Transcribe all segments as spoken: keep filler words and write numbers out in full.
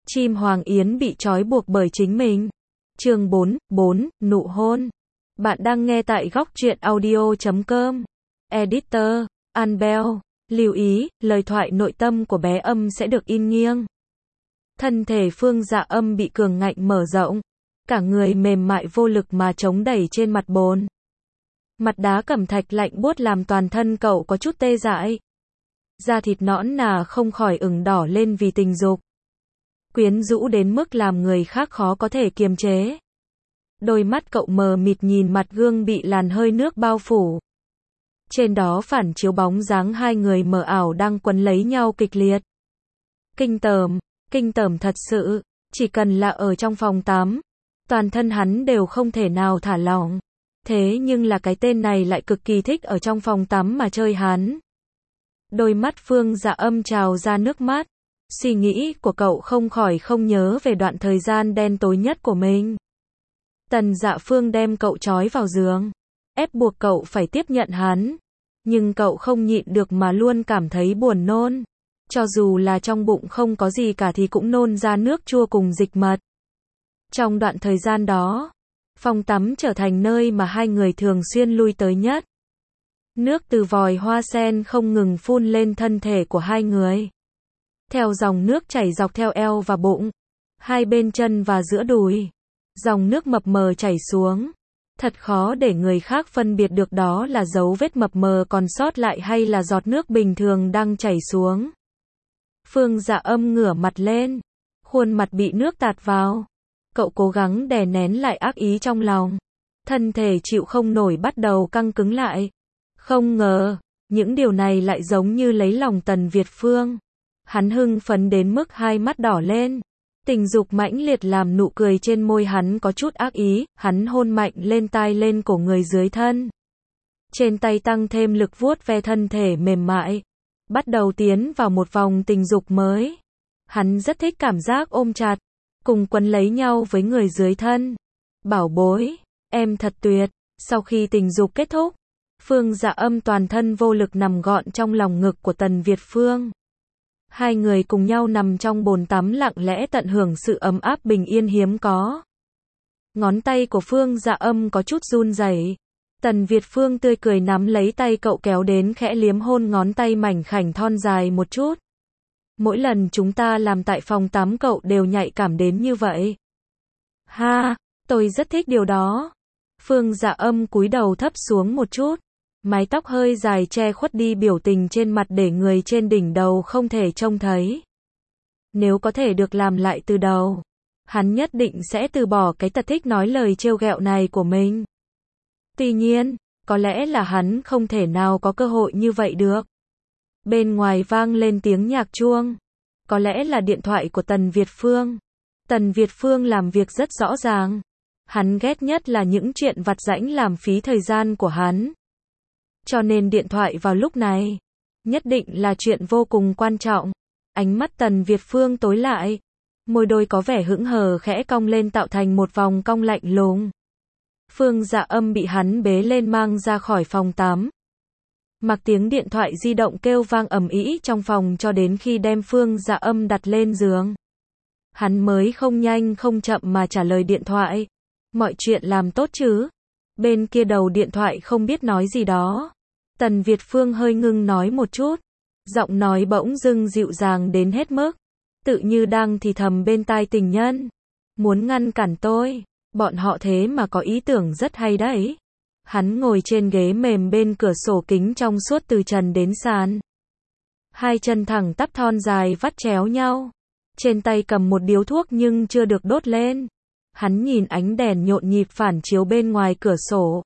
Chim Hoàng Yến bị trói buộc bởi chính mình. Chương bốn, bốn, nụ hôn. Bạn đang nghe tại góc truyện audio chấm com. Editor, Anbel. Lưu ý, lời thoại nội tâm của bé Âm sẽ được in nghiêng. Thân thể Phương Dạ Âm bị cường ngạnh mở rộng. Cả người mềm mại vô lực mà chống đẩy trên mặt bồn. Mặt đá cẩm thạch lạnh buốt làm toàn thân cậu có chút tê dại. Da thịt nõn nà không khỏi ửng đỏ lên vì tình dục. Quyến rũ đến mức làm người khác khó có thể kiềm chế. Đôi mắt cậu mờ mịt nhìn mặt gương bị làn hơi nước bao phủ. Trên đó phản chiếu bóng dáng hai người mờ ảo đang quấn lấy nhau kịch liệt. Kinh tởm, kinh tởm thật sự, chỉ cần là ở trong phòng tắm, toàn thân hắn đều không thể nào thả lỏng. Thế nhưng là cái tên này lại cực kỳ thích ở trong phòng tắm mà chơi hắn. Đôi mắt Phương Dạ Âm trào ra nước mắt. Suy nghĩ của cậu không khỏi không nhớ về đoạn thời gian đen tối nhất của mình. Tần Dạ Phương đem cậu trói vào giường, ép buộc cậu phải tiếp nhận hắn. Nhưng cậu không nhịn được mà luôn cảm thấy buồn nôn. Cho dù là trong bụng không có gì cả thì cũng nôn ra nước chua cùng dịch mật. Trong đoạn thời gian đó, phòng tắm trở thành nơi mà hai người thường xuyên lui tới nhất. Nước từ vòi hoa sen không ngừng phun lên thân thể của hai người. Theo dòng nước chảy dọc theo eo và bụng, hai bên chân và giữa đùi. Dòng nước mập mờ chảy xuống. Thật khó để người khác phân biệt được đó là dấu vết mập mờ còn sót lại hay là giọt nước bình thường đang chảy xuống. Phương Dạ Âm ngửa mặt lên. Khuôn mặt bị nước tạt vào. Cậu cố gắng đè nén lại ác ý trong lòng. Thân thể chịu không nổi bắt đầu căng cứng lại. Không ngờ, những điều này lại giống như lấy lòng Tần Việt Phương. Hắn hưng phấn đến mức hai mắt đỏ lên. Tình dục mãnh liệt làm nụ cười trên môi hắn có chút ác ý, hắn hôn mạnh lên tai lên cổ người dưới thân. Trên tay tăng thêm lực vuốt ve thân thể mềm mại. Bắt đầu tiến vào một vòng tình dục mới. Hắn rất thích cảm giác ôm chặt, cùng quấn lấy nhau với người dưới thân. Bảo bối, em thật tuyệt. Sau khi tình dục kết thúc, Phương Dạ Âm toàn thân vô lực nằm gọn trong lòng ngực của Tần Việt Phương. Hai người cùng nhau nằm trong bồn tắm lặng lẽ tận hưởng sự ấm áp bình yên hiếm có. Ngón tay của Phương Dạ Âm có chút run rẩy. Tần Việt Phương tươi cười nắm lấy tay cậu kéo đến khẽ liếm hôn ngón tay mảnh khảnh thon dài một chút. Mỗi lần chúng ta làm tại phòng tắm cậu đều nhạy cảm đến như vậy. Ha, tôi rất thích điều đó. Phương Dạ Âm cúi đầu thấp xuống một chút. Mái tóc hơi dài che khuất đi biểu tình trên mặt để người trên đỉnh đầu không thể trông thấy. Nếu có thể được làm lại từ đầu, hắn nhất định sẽ từ bỏ cái tật thích nói lời trêu ghẹo này của mình. Tuy nhiên, có lẽ là hắn không thể nào có cơ hội như vậy được. Bên ngoài vang lên tiếng nhạc chuông. Có lẽ là điện thoại của Tần Việt Phương. Tần Việt Phương làm việc rất rõ ràng. Hắn ghét nhất là những chuyện vặt vãnh làm phí thời gian của hắn. Cho nên điện thoại vào lúc này, nhất định là chuyện vô cùng quan trọng. Ánh mắt Tần Việt Phương tối lại. Môi đôi có vẻ hững hờ khẽ cong lên tạo thành một vòng cong lạnh lùng. Phương Dạ Âm bị hắn bế lên mang ra khỏi phòng tắm. Mặc tiếng điện thoại di động kêu vang ầm ĩ trong phòng cho đến khi đem Phương Dạ Âm đặt lên giường. Hắn mới không nhanh không chậm mà trả lời điện thoại. Mọi chuyện làm tốt chứ? Bên kia đầu điện thoại không biết nói gì đó. Tần Việt Phương hơi ngưng nói một chút. Giọng nói bỗng dưng dịu dàng đến hết mức. Tự như đang thì thầm bên tai tình nhân. Muốn ngăn cản tôi. Bọn họ thế mà có ý tưởng rất hay đấy. Hắn ngồi trên ghế mềm bên cửa sổ kính trong suốt từ trần đến sàn. Hai chân thẳng tắp thon dài vắt chéo nhau. Trên tay cầm một điếu thuốc nhưng chưa được đốt lên. Hắn nhìn ánh đèn nhộn nhịp phản chiếu bên ngoài cửa sổ.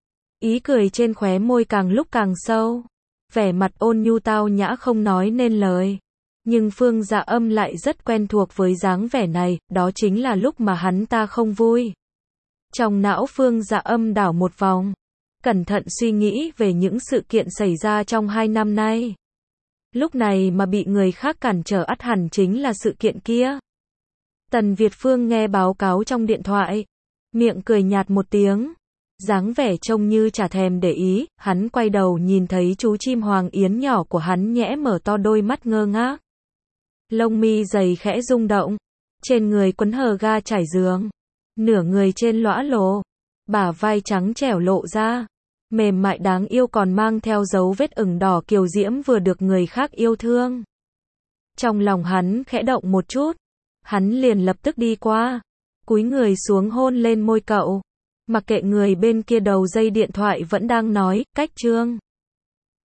Ý cười trên khóe môi càng lúc càng sâu. Vẻ mặt ôn nhu tao nhã không nói nên lời. Nhưng Phương Dạ Âm lại rất quen thuộc với dáng vẻ này, đó chính là lúc mà hắn ta không vui. Trong não Phương Dạ Âm đảo một vòng. Cẩn thận suy nghĩ về những sự kiện xảy ra trong hai năm nay. Lúc này mà bị người khác cản trở ắt hẳn chính là sự kiện kia. Tần Việt Phương nghe báo cáo trong điện thoại. Miệng cười nhạt một tiếng. Dáng vẻ trông như chả thèm để ý, hắn quay đầu nhìn thấy chú chim Hoàng Yến nhỏ của hắn nhẽ mở to đôi mắt ngơ ngác. Lông mi dày khẽ rung động. Trên người quấn hờ ga trải giường. Nửa người trên lõa lồ. Bả vai trắng trẻo lộ ra. Mềm mại đáng yêu còn mang theo dấu vết ửng đỏ kiều diễm vừa được người khác yêu thương. Trong lòng hắn khẽ động một chút. Hắn liền lập tức đi qua. Cúi người xuống hôn lên môi cậu. Mặc kệ người bên kia đầu dây điện thoại vẫn đang nói, cách Trương.